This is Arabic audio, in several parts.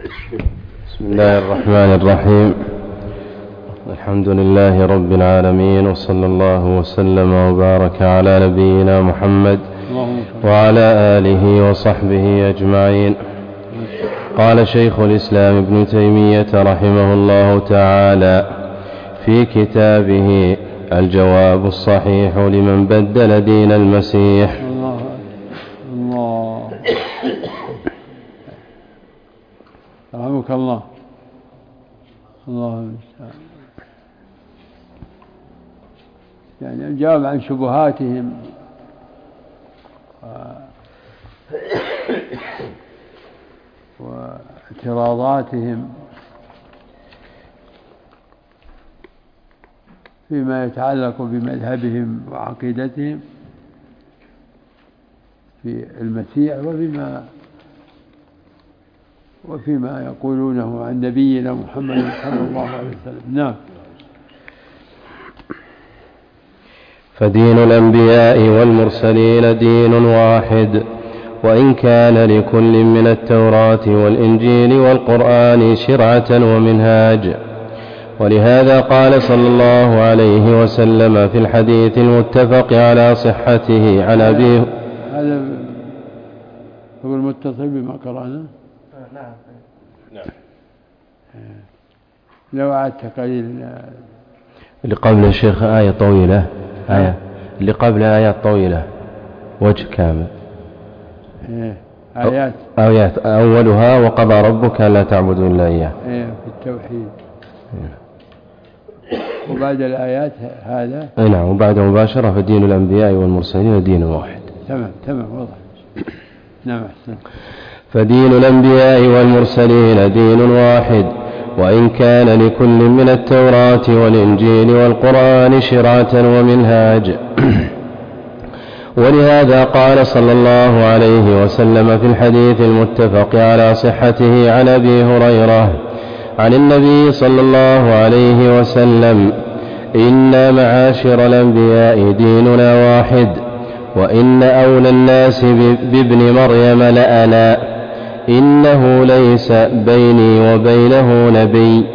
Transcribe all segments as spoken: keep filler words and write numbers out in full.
بسم الله الرحمن الرحيم. الحمد لله رب العالمين، وصلى الله وسلم وبارك على نبينا محمد وعلى آله وصحبه أجمعين. قال شيخ الإسلام ابن تيمية رحمه الله تعالى في كتابه الجواب الصحيح لمن بدل دين المسيح: الله الله رحمك الله. الله المستعان. يعني الجواب عن شبهاتهم واعتراضاتهم فيما يتعلق بمذهبهم وعقيدتهم في المسيح، وفيما وفيما يقولونه عن نبينا محمد صلى الله عليه وسلم. نعم. فدين الأنبياء والمرسلين دين واحد، وإن كان لكل من التوراة والإنجيل والقرآن شرعة ومنهاج. ولهذا قال صلى الله عليه وسلم في الحديث المتفق على صحته عن أبي هذا هو المتصل بما قرأنا. نعم نعم. لو أعدت قليل اللي قبل الشيخ آية طويلة، آية اللي قبل آيات طويلة وجه كامل. آيات آيات أولها وقضى ربك لا تعبدوا إلا إياه في التوحيد. وبعد الآيات هذا نعم، وبعد مباشرة فدين الأنبياء والمرسلين دين واحد. تمام تمام واضح. نعم أحسن. فدين الأنبياء والمرسلين دين واحد، وإن كان لكل من التوراة والإنجيل والقرآن شرعة ومنهاج. ولهذا قال صلى الله عليه وسلم في الحديث المتفق على صحته عن أبي هريرة عن النبي صلى الله عليه وسلم: إنا معاشر الأنبياء ديننا واحد، وإن أولى الناس بابن مريم لأنا، إنه ليس بيني وبينه نبي.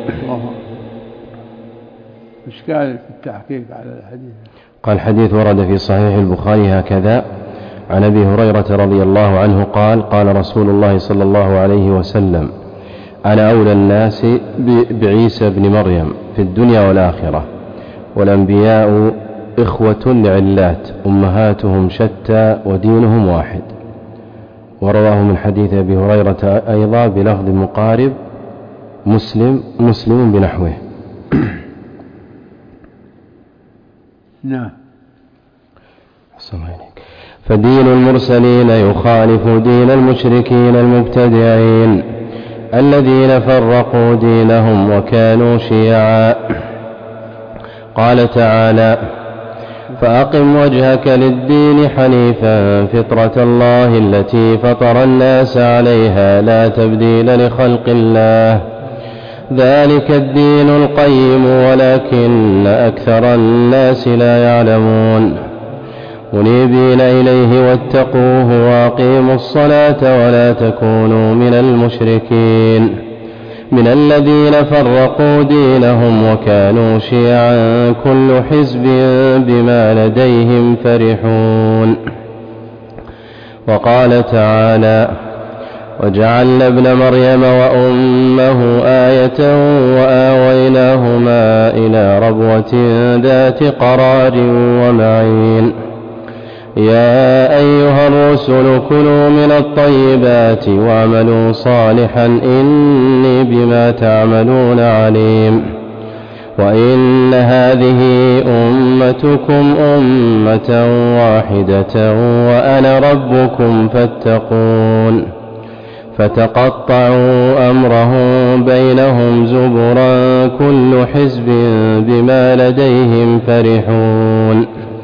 إشكال في التحقيق على الحديث. قال: الحديث ورد في صحيح البخاري هكذا عن أبي هريرة رضي الله عنه قال: قال رسول الله صلى الله عليه وسلم: أنا أولى الناس بعيسى بن مريم في الدنيا والآخرة، والأنبياء إخوة لعلات أمهاتهم شتى ودينهم واحد. ورواه من حديث أبي هريرة أيضا بلفظ مقارب مسلم مسلم بنحوه. نعم. فدين المرسلين يخالف دين المشركين المبتدعين الذين فرقوا دينهم وكانوا شيعا. قال تعالى: فأقم وجهك للدين حنيفا فطرة الله التي فطر الناس عليها لا تبديل لخلق الله، ذلك الدين القيم ولكن أكثر الناس لا يعلمون. منيبين إليه واتقوه وأقيموا الصلاة ولا تكونوا من المشركين من الذين فرقوا دينهم وكانوا شيعا كل حزب بما لديهم فرحون. وقال تعالى: وجعلنا ابن مريم وأمه آية وآويناهما إلى ربوة ذات قرار ومعين. يا أيها الرسل كلوا من الطيبات واعملوا صالحا إني بما تعملون عليم. وإن هذه أمتكم أمة واحدة وأنا ربكم فاتقون. فتقطعوا أمرهم بينهم زبرا كل حزب بما لديهم فرحون.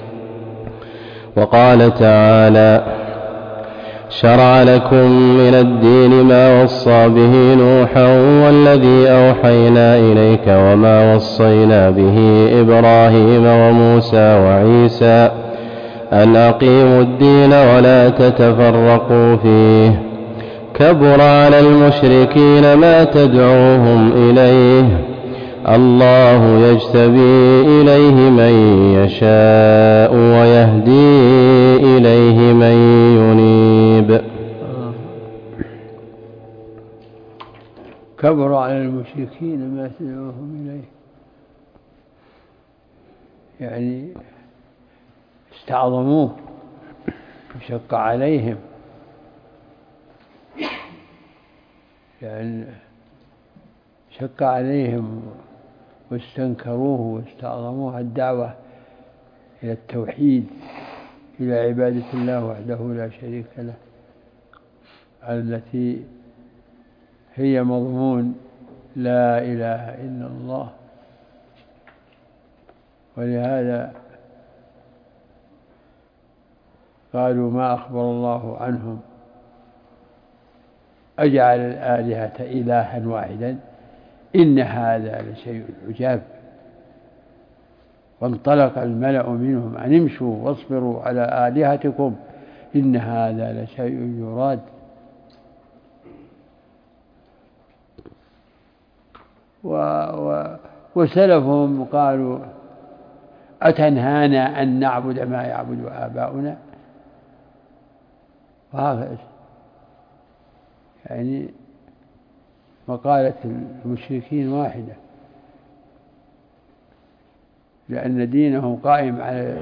وقال تعالى: شرع لكم من الدين ما وصى به نوحا والذي أوحينا إليك وما وصينا به إبراهيم وموسى وعيسى أن أقيموا الدين ولا تتفرقوا فيه كبر على المشركين ما تدعوهم إليه الله يجتبي إليه من يشاء ويهدي إليه من ينيب. كبر على المشركين ما تدعوهم إليه، يعني استعظموه وشق عليهم، يعني شق عليهم واستنكروه واستعظموه الدعوة إلى التوحيد، إلى عبادة الله وحده لا شريك له، التي هي مضمون لا إله إلا الله. ولهذا قالوا ما أخبر الله عنهم أجعل الآلهة إلها واحدا إن هذا لشيء عجاب. وانطلق الملأ منهم أن امشوا واصبروا على آلهتكم إن هذا لشيء يراد. و و وسلفهم قالوا أتنهانا أن نعبد ما يعبد آباؤنا. وهذا يعني مقالة المشركين واحدة، لأن دينهم قائم على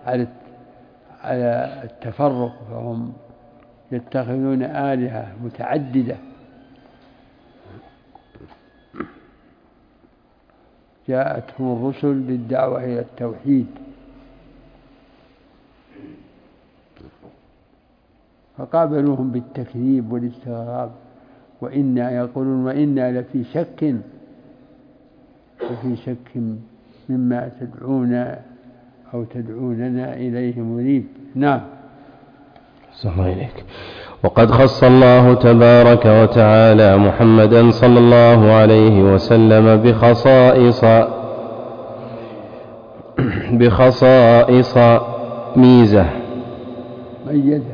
على التفرق، فهم يتخذون آلهة متعددة. جاءتهم الرسل بالدعوة إلى التوحيد فقابلوهم بالتكذيب والاستغراب، وإنا يقولون وإنا لفي شك وفي شك مما تدعونا أو تدعوننا إليه مريب. نعم. صلى إليك. وقد خص الله تبارك وتعالى محمدا صلى الله عليه وسلم بخصائص بخصائص ميزة ميزة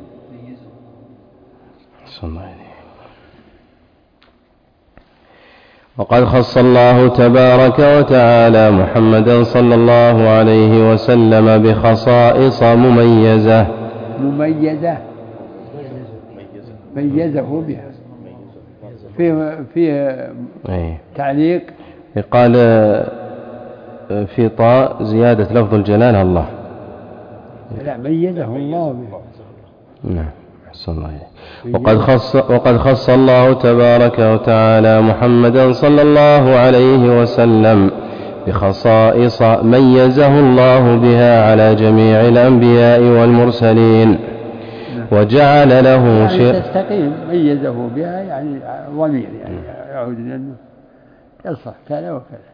وقد خص الله تبارك وتعالى محمدا صلى الله عليه وسلم بخصائص مميزة مميزة ميزه بها. فيه فيه تعليق قال في طاء زيادة لفظ الجلالة الله. لا ميزه الله بها. نعم. وقد خص وقد خص الله تبارك وتعالى محمدا صلى الله عليه وسلم بخصائص ميزه الله بها على جميع الأنبياء والمرسلين، وجعل له يعني تستقيم ميزه بها، يعني ضمير يعني يعود لأنه يصح كذا وكذا.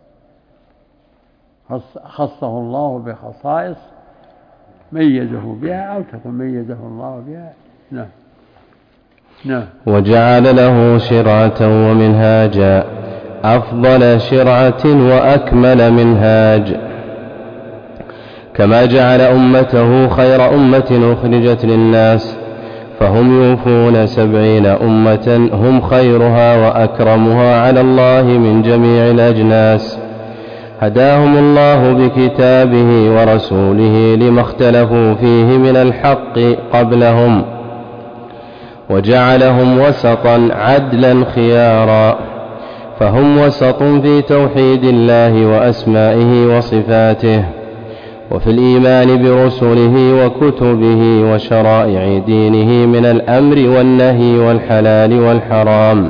خصه الله بخصائص ميزه بها أو تكون ميزه الله بها. نعم. نعم. وجعل له شرعة ومنهاجا أفضل شرعة وأكمل منهاج، كما جعل أمته خير أمة أخرجت للناس، فهم يوفون سبعين أمة هم خيرها وأكرمها على الله من جميع الأجناس، هداهم الله بكتابه ورسوله لما اختلفوا فيه من الحق قبلهم، وجعلهم وسطا عدلا خيارا، فهم وسط في توحيد الله وأسمائه وصفاته، وفي الإيمان برسله وكتبه وشرائع دينه من الأمر والنهي والحلال والحرام،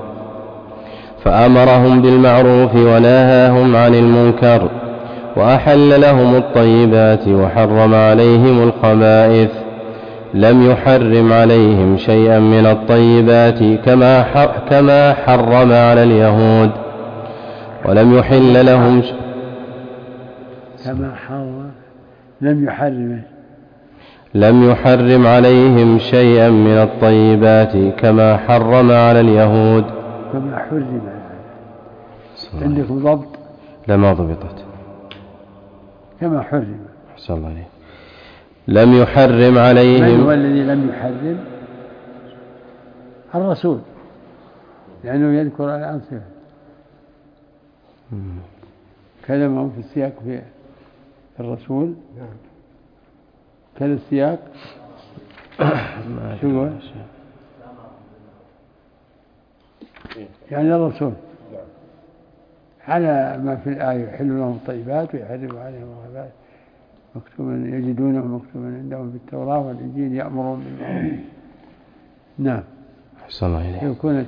فأمرهم بالمعروف ونهاهم عن المنكر، وأحل لهم الطيبات وحرم عليهم الخبائث، لم يحرم عليهم شيئا من الطيبات كما كما حرم على اليهود، ولم يحل لهم ش... كما حرم لم يحرم لم يحرم عليهم شيئا من الطيبات كما حرم على اليهود. كما حرم. عندكم ضبط؟ لا ما ضبطت. كما حرم. أحسن الله عليك. لم يحرم عليهم. من هو الذي لم يحرم؟ الرسول لأنه يذكر الأنصفة كلمه في السياق في الرسول كذا السياق شو هو؟ يعني الرسول على ما في الآية يحل لهم الطيبات ويحرم عليهم الخبائث مكتوبا يجدونه مكتوبا عندهم في التوراة والإنجيل يأمرون بالمعروف. نعم. أحسن الله إليك. يكون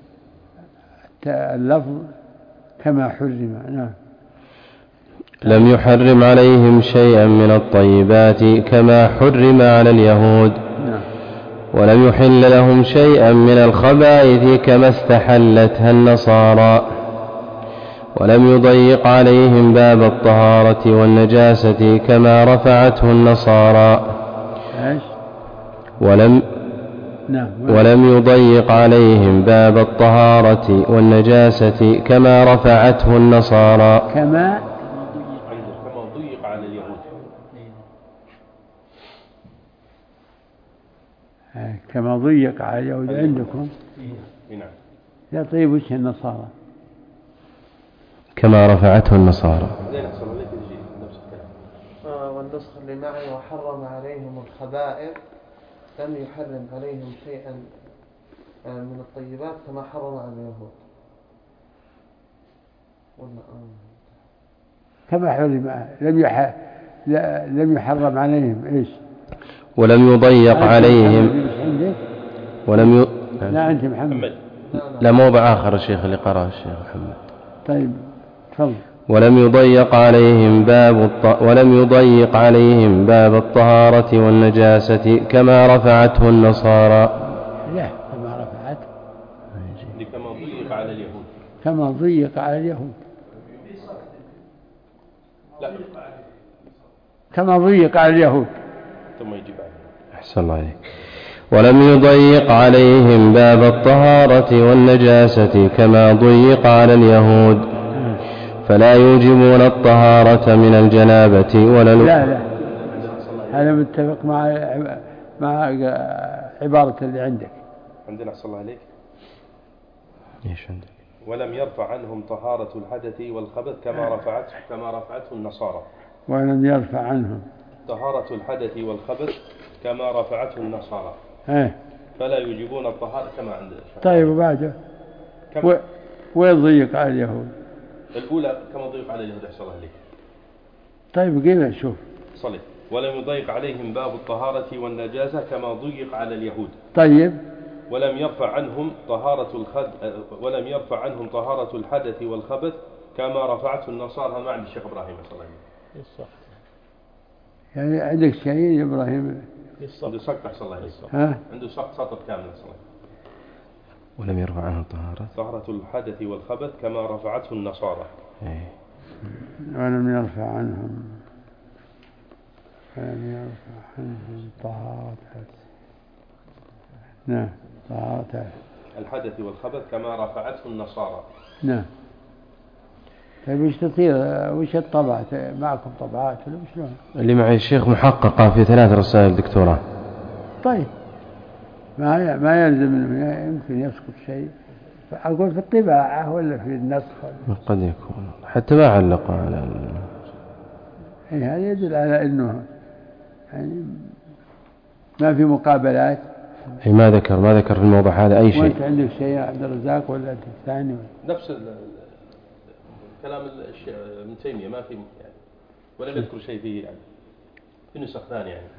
اللفظ كما حرم. نعم. لم يحرم عليهم شيئا من الطيبات كما حرم على اليهود. نعم. ولم يحل لهم شيئا من الخبائث كما استحلتها النصارى. ولم يضيق عليهم باب الطهارة والنجاسة كما رفعته النصارى. ولم نعم. ولم يضيق عليهم باب الطهارة والنجاسة كما رفعته النصارى. كما كما ضيق على اليهود. كما ضيق على اليهود عندكم. نعم. لا طيب وش النصارى؟ كما رفعته النصارى. والنسخ اللي معي وحرم عليهم الخبائث لم يحرم عليهم شيئا من الطيبات كما حرم على اليهود. كما حرم لم يح... لم يحرم عليهم ايش؟ ولم يضيق عليهم. ولم ي... لا أنت محمد. لا موضع آخر الشيخ اللي قرأه الشيخ محمد. طيب تفضل. ولم يضيق عليهم باب الط... ولم يضيق عليهم باب الطهارة والنجاسة كما رفعته النصارى. لا كما رفعته. كما ضيق على اليهود. كما ضيق على اليهود. لا. كما ضيق على اليهود. ثم يجيب عليه. أحسن الله عليك. ولم يضيق عليهم باب الطهارة والنجاسة كما ضيق على اليهود فلا يوجبون الطهارة من الجنابة ولا لا لا هذا متفق مع مع عبارة اللي عندك. عندنا صلى الله عليك. ايش عندك؟ ولم يرفع عنهم طهارة الحدث والخبث كما رفعته كما رفعته النصارى. ولم يرفع عنهم طهارة الحدث والخبث كما رفعته النصارى. ايه. فلا يجيبون الطهارة كما عندنا. طيب وبعده و... وين ضيق على اليهود؟ الأولى كما ضيق على اليهود أحسن الله عليك. طيب قيل شوف. صلي. ولم يضيق عليهم باب الطهارة والنجاسة كما ضيق على اليهود. طيب. ولم يرفع عنهم طهارة الخد ولم يرفع عنهم طهارة الحدث والخبث كما رفعته النصارى. ما عند الشيخ إبراهيم صلى الله عليه وسلم. يعني عندك شيء إبراهيم؟ عنده سقط أحسن الله عليه. ها؟ عنده سقط سطر كامل أحسن الله. ولم يرفع عنهم طهارة طهارة الحدث والخبث كما رفعته النصارى. ايه. ولم يرفع عنهم ولم يرفع عنهم طهارة. نعم طهارة الحدث والخبث كما رفعته النصارى. نعم. طيب وش تصير وش الطبعة معكم طبعات ولا شلون؟ اللي معي الشيخ محققة في ثلاث رسائل دكتوراه. طيب ما ما يلزم انه يمكن يسقط شيء. أقول في الطباعة ولا في النسخ؟ قد يكون حتى ما علق على ال... إيه هذا يدل على أنه يعني ما في مقابلات. أي ما ذكر ما ذكر في الموضوع هذا أي شيء. وأنت عندك شيء يا عبد الرزاق ولا أنت ثاني؟ نفس كلام ابن تيمية ما في يعني ولا يذكر شيء فيه يعني في نسخ ثانية يعني.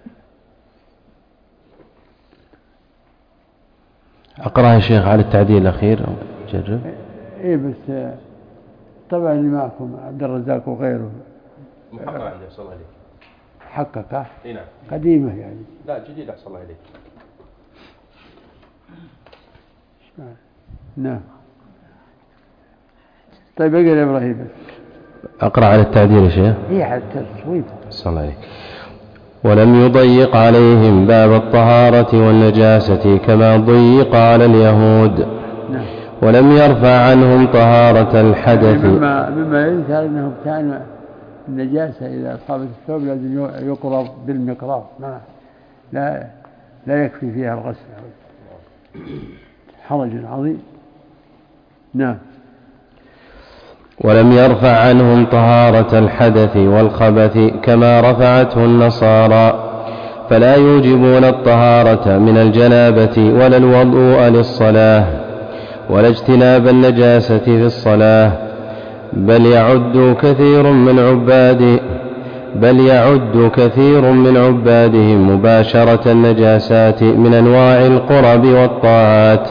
أقرأ يا شيخ على التعديل الأخير أو جرب. إيه بس طبعا اللي معكم عبد الرزاق وغيره محقق عندي أحسن الله عليك. حققه. إيه نعم. قديمة يعني. لا جديد أحسن الله عليك. نعم. طيب اقرأ يا إبراهيم. أقرأ على التعديل يا شيخ. هي حتى التصويب. أحسن الله عليك. ولم يضيق عليهم باب الطهارة والنجاسة كما ضيق على اليهود. نعم. ولم يرفع عنهم طهارة الحدث. مما, مما يذكر أنه كان النجاسة إذا أصابت الثوب لازم يقرب بالمقراض ما لا لا يكفي فيها الغسل. حرج عظيم. نعم. ولم يرفع عنهم طهارة الحدث والخبث كما رفعته النصارى، فلا يوجبون الطهارة من الجنابة ولا الوضوء للصلاة ولا اجتناب النجاسة في الصلاة، بل يعد كثير من عباد بل يعد كثير من عبادهم مباشرة النجاسات من أنواع القرب والطاعات.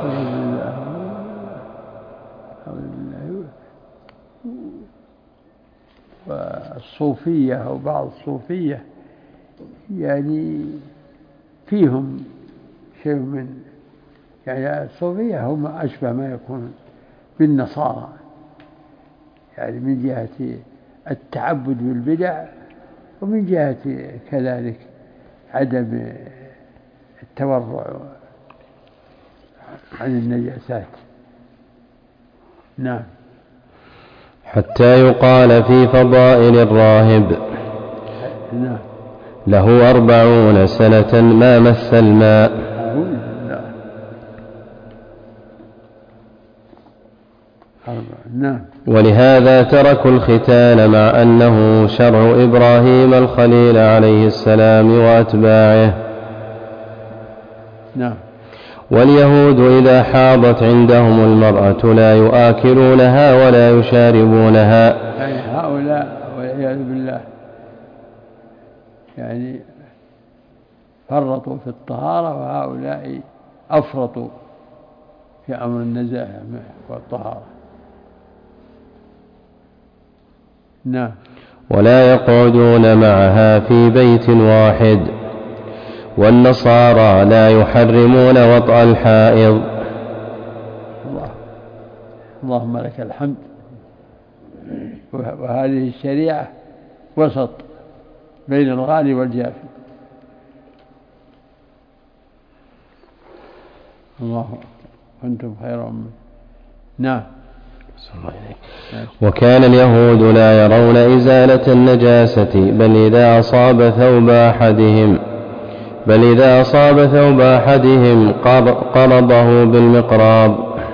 والصوفية أو بعض الصوفية يعني فيهم شيء من يعني الصوفية هم أشبه ما يكون بالنصارى، يعني من جهة التعبد بالبدع ومن جهة كذلك عدم التورع عن النجاسات. نعم. حتى يقال في فضائل الراهب نعم. له أربعون سنة ما مس الماء. نعم. ولهذا تركوا الختان مع أنه شرع إبراهيم الخليل عليه السلام وأتباعه. نعم. واليهود إذا حاضت عندهم المرأة لا يؤكلونها ولا يشاربونها. يعني هؤلاء والعياذ بالله يعني فرطوا في الطهارة، وهؤلاء أفرطوا في أمر النزاهة والطهارة. نعم. ولا يقعدون معها في بيت واحد. والنصارى لا يحرمون وطأ الحائض. الله اللهم لك الحمد. وهذه الشريعة وسط بين الغالي والجافي. الله أنتم خير أمة. نعم. وكان اليهود لا يرون إزالة النجاسة بل إذا أصاب ثوب أحدهم بل إذا أصاب ثوب أحدهم قرضه بالمقراض.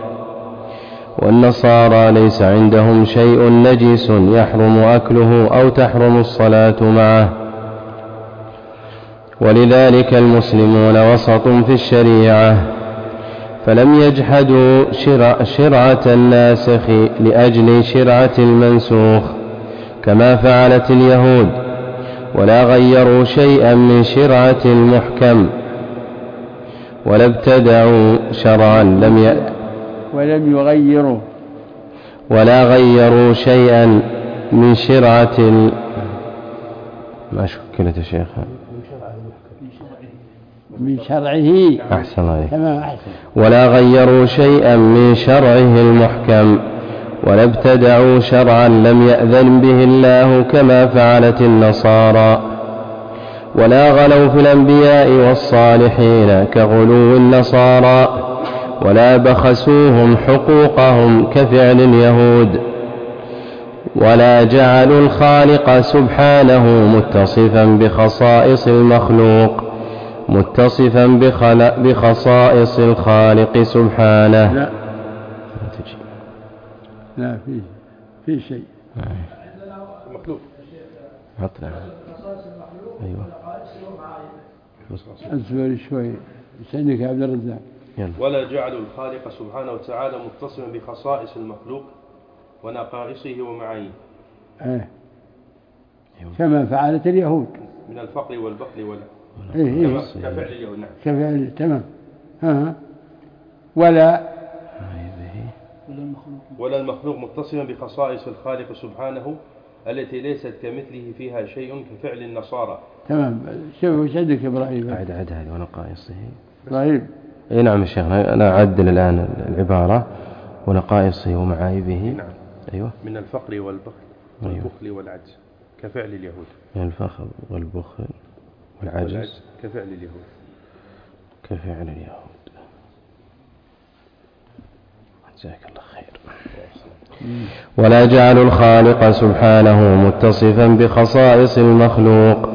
والنصارى ليس عندهم شيء نجس يحرم أكله أو تحرم الصلاة معه. ولذلك المسلمون وسط في الشريعة، فلم يجحدوا شرع شرعة الناسخ لأجل شرعة المنسوخ كما فعلت اليهود، ولا غيروا شيئا من شرعة المحكم، ولا ابتدعوا شرعا لم ي... ولم يغيروا ولا غيروا شيئا من شرعة ال... ما شكلت يا شيخ من شرعه. أحسن عليك. تمام أحسن. ولا غيروا شيئا من شرعه المحكم، ولا ابتدعوا شرعا لم يأذن به الله كما فعلت النصارى، ولا غلوا في الأنبياء والصالحين كغلو النصارى، ولا بخسوهم حقوقهم كفعل اليهود، ولا جعلوا الخالق سبحانه متصفا بخصائص المخلوق متصفا بخصائص الخالق سبحانه. لا لا في في شيء مخلوق. عطنا. أيوة. أصبر شوي سنك عبد الرزاق. ولا جعلوا الخالق سبحانه وتعالى متصفا بخصائص المخلوق ونقائصه ومعانيه. ايه كما فعلت اليهود من الفقر والبخل ولا إيه إيه. كفعل اليهود. نعم. كفعل. تمام. ها ولا ولا المخلوق متصفا بخصائص الخالق سبحانه التي ليست كمثله فيها شيء كفعل النصارى. تمام. شوف وش عندك إبراهيم؟ أعد عد هذه ونقائصه. إبراهيم. إيه نعم يا شيخ، أنا أعدل الآن العبارة ونقائصه ومعايبه. نعم. أيوة. من الفقر والبخل والبخل والعجز كفعل اليهود. من الفقر والبخل والعجز, والعجز كفعل اليهود. كفعل اليهود. جزاك الله خير. ولا جعلوا الخالق سبحانه متصفا بخصائص المخلوق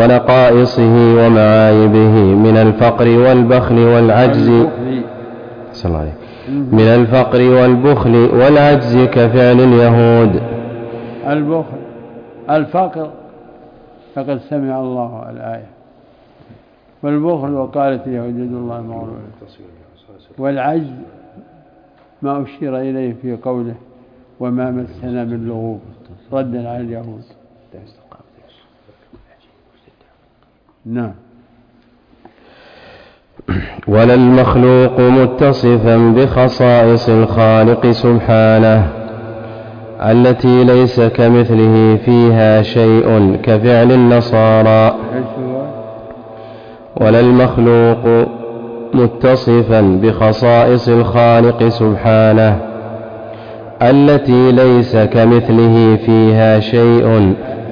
ونقائصه ومعايبه من الفقر والبخل والعجز أحسن الله عليك. من الفقر والبخل والعجز كفعل اليهود. البخل الفقر فقد سمع الله الآية، والبخل وقالت اليهود يد الله مغلولة، والعجز ما أشير إليه في قوله وما مسنا من لغوب ردا على اليهود. نعم. ولا المخلوق متصفا بخصائص الخالق سبحانه التي ليس كمثله فيها شيء كفعل النصارى. ولا المخلوق متصفا بخصائص الخالق سبحانه التي ليس كمثله فيها شيء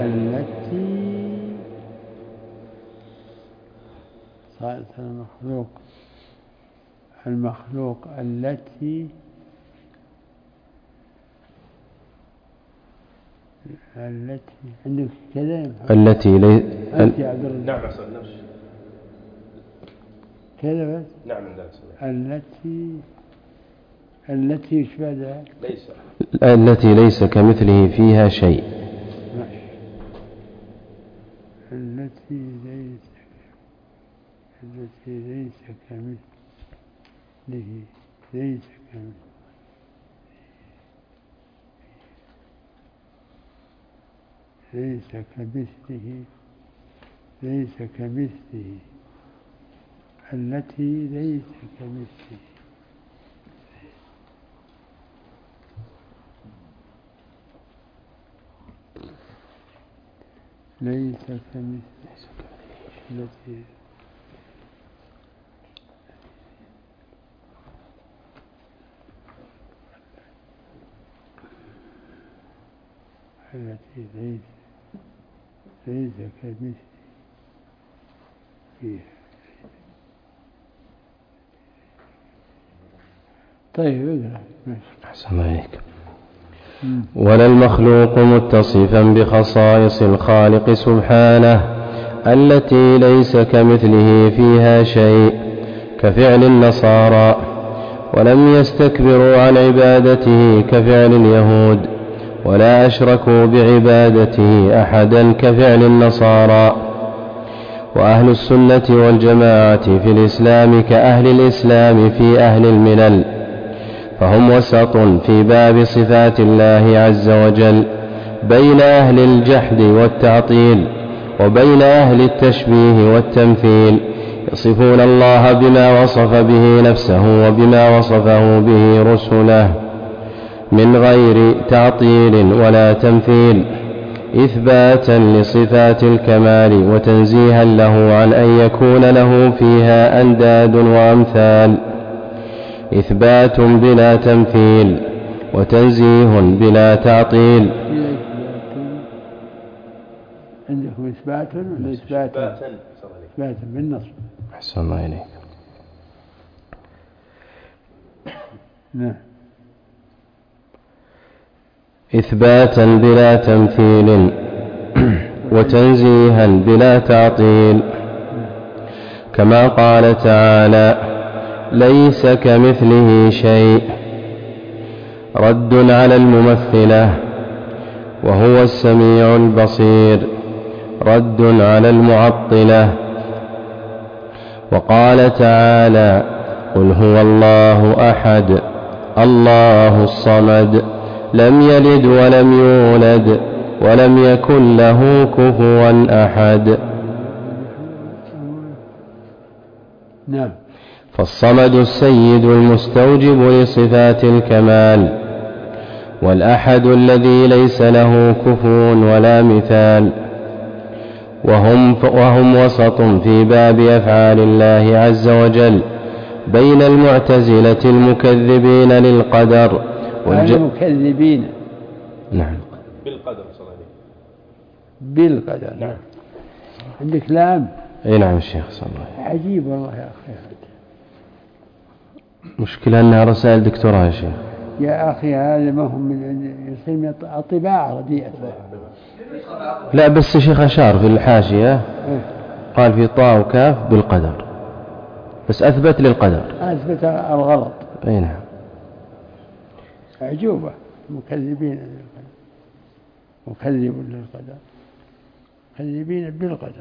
المخلوق المخلوق التي التي عندك كلام التي لي... نعم نفس كذا بس. نعم التي التي ايش بعدها؟ ليس التي ليس كمثله فيها شيء. التي ليس التي ليس كمثله ليس كمثله ليس كمثله ليس كمثله التي ليس كمثله ليس كمثله التي التي ليس ليس كمثله فيها. طيب اقرأ. أحسن عليك. ولا المخلوق متصفا بخصائص الخالق سبحانه التي ليس كمثله فيها شيء كفعل النصارى، ولم يستكبروا عن عبادته كفعل اليهود، ولا أشركوا بعبادته أحدا كفعل النصارى. وأهل السنة والجماعة في الإسلام كأهل الإسلام في أهل الملل، فهم وسط في باب صفات الله عز وجل بين أهل الجحد والتعطيل وبين أهل التشبيه والتمثيل، يصفون الله بما وصف به نفسه وبما وصفه به رسله من غير تعطيل ولا تمثيل، إثباتا لصفات الكمال وتنزيها له عن أن يكون له فيها أنداد وأمثال، إثبات بلا تمثيل وتنزيه بلا تعطيل. عندكم إثبات ولا إثبات؟ إثبات بالنصب. أحسن الله إليك. نعم. إثباتا بلا تمثيل وتنزيها بلا تعطيل، كما قال تعالى ليس كمثله شيء، رد على الممثلة، وهو السميع البصير، رد على المعطلة. وقال تعالى قل هو الله أحد الله الصمد لم يلد ولم يولد ولم يكن له كفوا أحد. نعم. فالصمد السيد المستوجب لصفات الكمال، والأحد الذي ليس له كفو ولا مثال، وهم, وهم وسط في باب أفعال الله عز وجل بين المعتزلة المكذبين للقدر والج... المكذبين نعم بالقدر صلى الله بالقدر. نعم. عندك لام. اي نعم الشيخ صلى الله عليه. عجيب والله يا أخي، مشكلة أنها رسائل دكتوراه يا شيخ. يا أخي هذا ما هم من يصير من الطباعة رديئة. لا بس الشيخ أشار في الحاشية قال في طاء وكاف بالقدر، بس أثبت للقدر، أثبت الغلط أي نعم. أعجوبة مكذبين للقدر، مكذب للقدر، مكذبين بالقدر.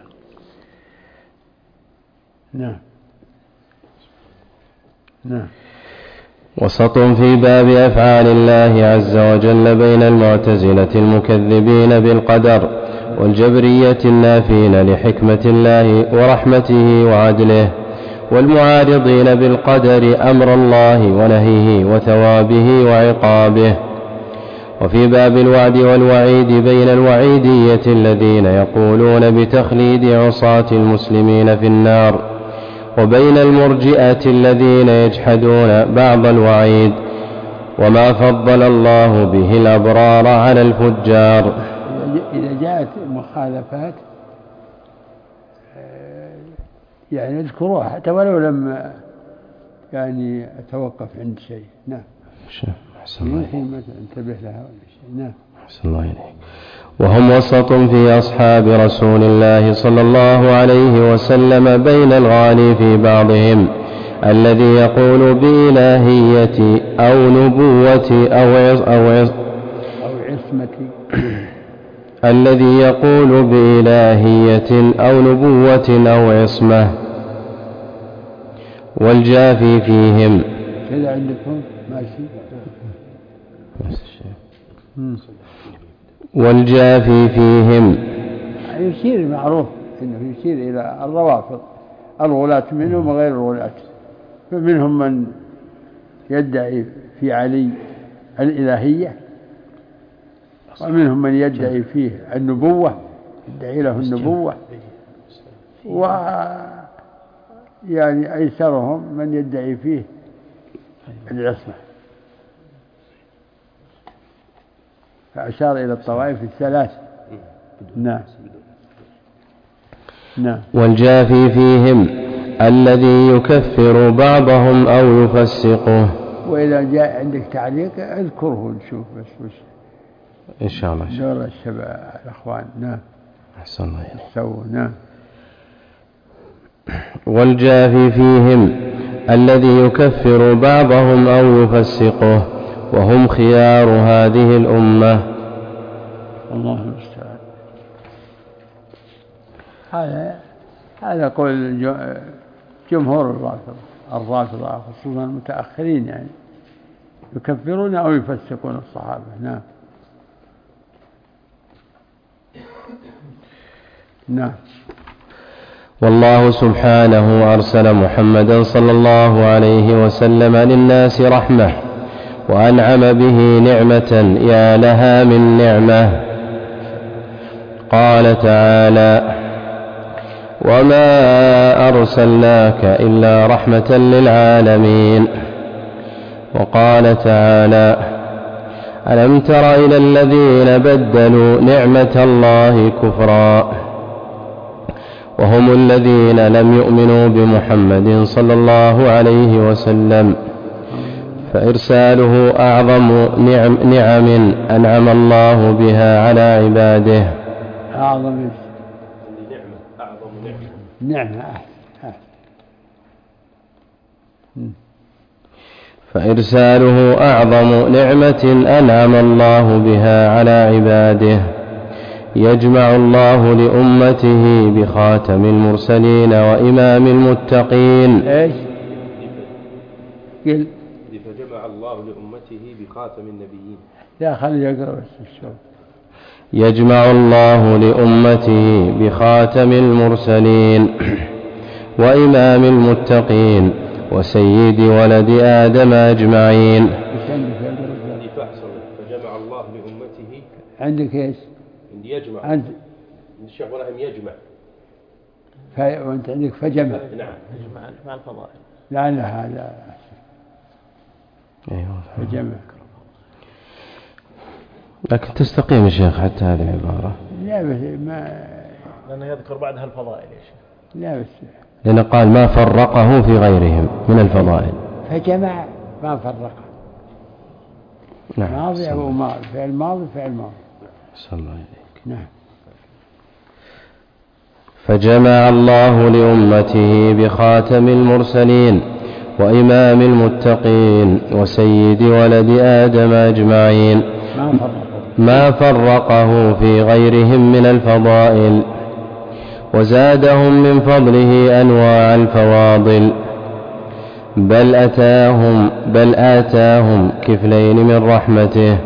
نعم نعم. وسط في باب أفعال الله عز وجل بين المعتزلة المكذبين بالقدر والجبرية النافين لحكمة الله ورحمته وعدله والمعارضين بالقدر أمر الله ونهيه وثوابه وعقابه. وفي باب الوعد والوعيد بين الوعيدية الذين يقولون بتخليد عصاة المسلمين في النار وبين المرجئة الذين يجحدون بعض الوعيد وما فضل الله به الأبرار على الفجار. إذا جاءت مخالفات يعني اذكروها حتى ولو لم يعني أتوقف عند شيء. نعم. أحسن الله إليك. انتبه لها ولا شيء. نعم. أحسن الله إليك. وهم وسط في أصحاب رسول الله صلى الله عليه وسلم بين الغالي في بعضهم الذي يقول بإلهية أو نبوة أو عص أو عص أو عصمة الذي يقول بإلهية أو نبوة أو عصمة والجافي فيهم. كذا عندكم ماشي. والجافي فيهم يشير معروف إنه يشير إلى الروافض الغلاة منهم وغير الغلاة، فمنهم من يدعي في علي الإلهية ومنهم من يدعي فيه النبوة يدعي له النبوة، و يعني أيسرهم من يدعي فيه العصمة. فأشار إلى الطوائف الثلاث. نعم نعم. والجافي فيهم الذي يكفر بعضهم أو يفسقه. وإذا جاء عندك تعليق اذكره نشوف بس وش إن شاء الله دور الشباب الأخوان. نعم. أحسن الله إليك. سووا. نعم. والجافي فيهم الذي يكفر بعضهم أو يفسقه وهم خيار هذه الأمة. الله المستعان. هذا هذا قول جمهور الرافضة الرافضة خصوصا المتأخرين يعني يكفرون أو يفسقون الصحابة. نعم نعم. والله سبحانه أرسل محمدا صلى الله عليه وسلم للناس رحمة وأنعم به نعمة يا لها من نعمة. قال تعالى: وما أرسلناك إلا رحمة للعالمين. وقال تعالى: ألم تر إلى الذين بدلوا نعمة الله كفرا وهم الذين لم يؤمنوا بمحمد صلى الله عليه وسلم فإرساله أعظم نعم, نعم أنعم الله بها على عباده. أعظم نعمة أعظم نعمة نعمة فإرساله أعظم نعمة أنعم الله بها على عباده. يجمع الله لأمته بخاتم المرسلين وإمام المتقين. إيش؟ قل. فجمع الله لأمته بخاتم النبيين. لا خلي يقرأ بس الشوط. يجمع الله لأمته بخاتم المرسلين وإمام المتقين وسيد ولد آدم أجمعين. فجمع الله لأمته. عندك إيش؟ عندي يجمع. عند الشيخ إبراهيم يجمع. ف... وأنت عندك فجمع. نعم. يجمع مع الفضائل. لعل هذا. أيوة. فجمع. لكن تستقيم الشيخ حتى هذه العبارة. لا بس ما. لأنه يذكر بعدها الفضائل يا شيخ. لا بس. لأنه قال ما فرقه في غيرهم من الفضائل. فجمع ما فرقه. نعم. ماضي أو ماضي، فعل ماضي فعل ماضي. صلى الله عليك. نعم. فجمع الله لأمته بخاتم المرسلين وإمام المتقين وسيد ولد آدم أجمعين ما فرقه في غيرهم من الفضائل، وزادهم من فضله أنواع الفواضل، بل أتاهم بل آتاهم كفلين من رحمته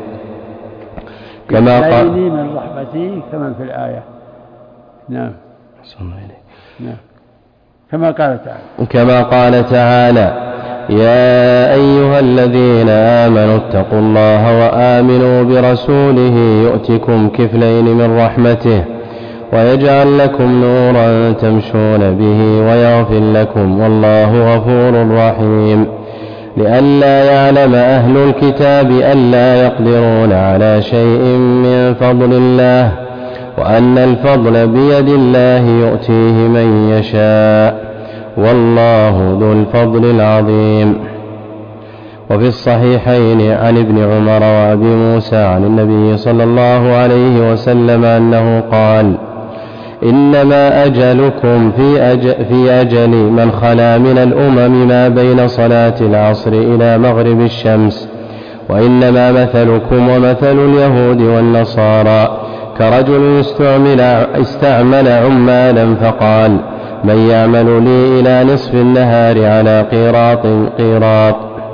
كما قال من رحمته كما في الآية. نعم. نعم. كما قال تعالى كما قال تعالى: يا أيها الذين آمنوا اتقوا الله وآمنوا برسوله يؤتكم كفلين من رحمته ويجعل لكم نورا تمشون به ويغفر لكم والله غفور رحيم، لئلا يعلم أهل الكتاب ألا يقدرون على شيء من فضل الله وأن الفضل بيد الله يؤتيه من يشاء والله ذو الفضل العظيم. وفي الصحيحين عن ابن عمر وأبي موسى عن النبي صلى الله عليه وسلم أنه قال: إنما أجلكم في أجل, في أجل من خلا من الأمم ما بين صلاة العصر إلى مغرب الشمس، وإنما مثلكم ومثل اليهود والنصارى كرجل استعمل, استعمل عمالا فقال: من يعمل لي إلى نصف النهار على قيراط قيراط،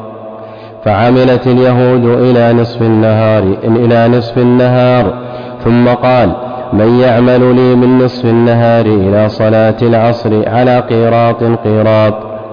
فعملت اليهود إلى نصف النهار إلى نصف النهار، ثم قال: من يعمل لي من نصف النهار إلى صلاة العصر على قيراط قيراط،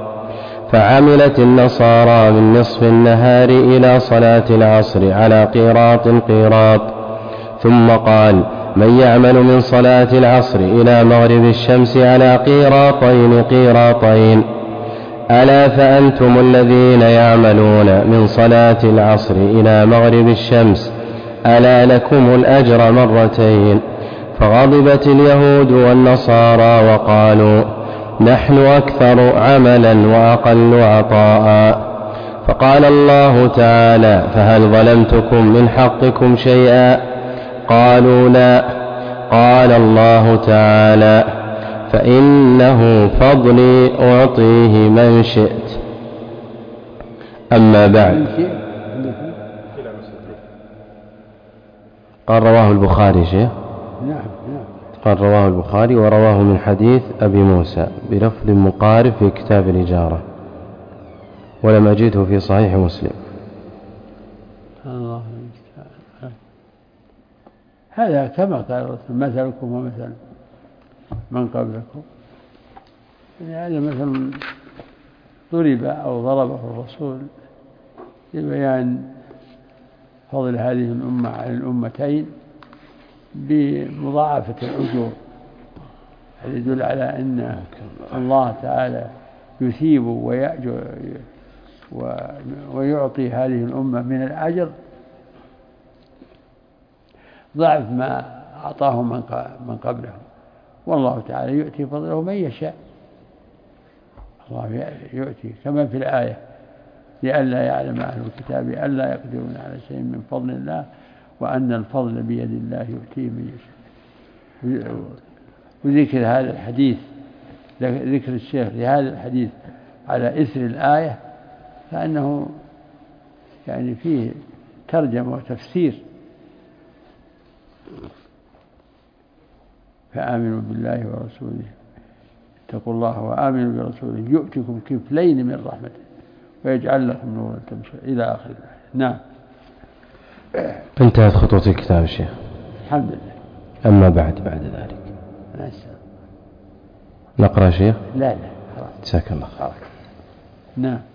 فعملت النصارى من نصف النهار إلى صلاة العصر على قيراط قيراط، ثم قال: من يعمل من صلاة العصر إلى مغرب الشمس على قيراطين قيراطين. ألا فأنتم الذين يعملون من صلاة العصر إلى مغرب الشمس ألا لكم الأجر مرتين. فغضبت اليهود والنصارى وقالوا: نحن أكثر عملا وأقل عطاء. فقال الله تعالى: فهل ظلمتكم من حقكم شيئا؟ قالوا: لا. قال الله تعالى: فإنه فضلي أعطيه من شئت. أما بعد، قال رواه البخاري شيخ. نعم نعم. قال رواه البخاري ورواه من حديث أبي موسى بلفظ مقارب في كتاب الإجارة، ولم أجده في صحيح مسلم. الله المستعان. هذا كما قال الرسول: مثلكم ومثل من قبلكم. يعني هذا مثل ضرب أو ضربه الرسول لبيان فضل هذه الأمة على الأمتين بمضاعفة الأجور، هذا يدل على أن الله تعالى يثيب ويأجر ويعطي هذه الأمة من الأجر ضعف ما أعطاه من قبلهم، والله تعالى يؤتي فضله من يشاء. الله يؤتي كما في الآية: لئلا يعلم أهل الكتاب ألا يقدرون على شيء من فضل الله وأن الفضل بيد الله يؤتيه من يشاء. وذكر هذا الحديث، ذكر الشيخ لهذا الحديث على إثر الآية، فأنه يعني فيه ترجمة وتفسير. فآمنوا بالله ورسوله، اتقوا الله وآمنوا برسوله يؤتكم كفلين من رحمته ويجعل لكم نورا تمشون إلى آخر الآية. نعم. انتهت خطوة الكتاب الشيخ الحمد لله. أما بعد بعد ذلك نقرأ شيخ؟ لا لا جزاك الله خير. نعم.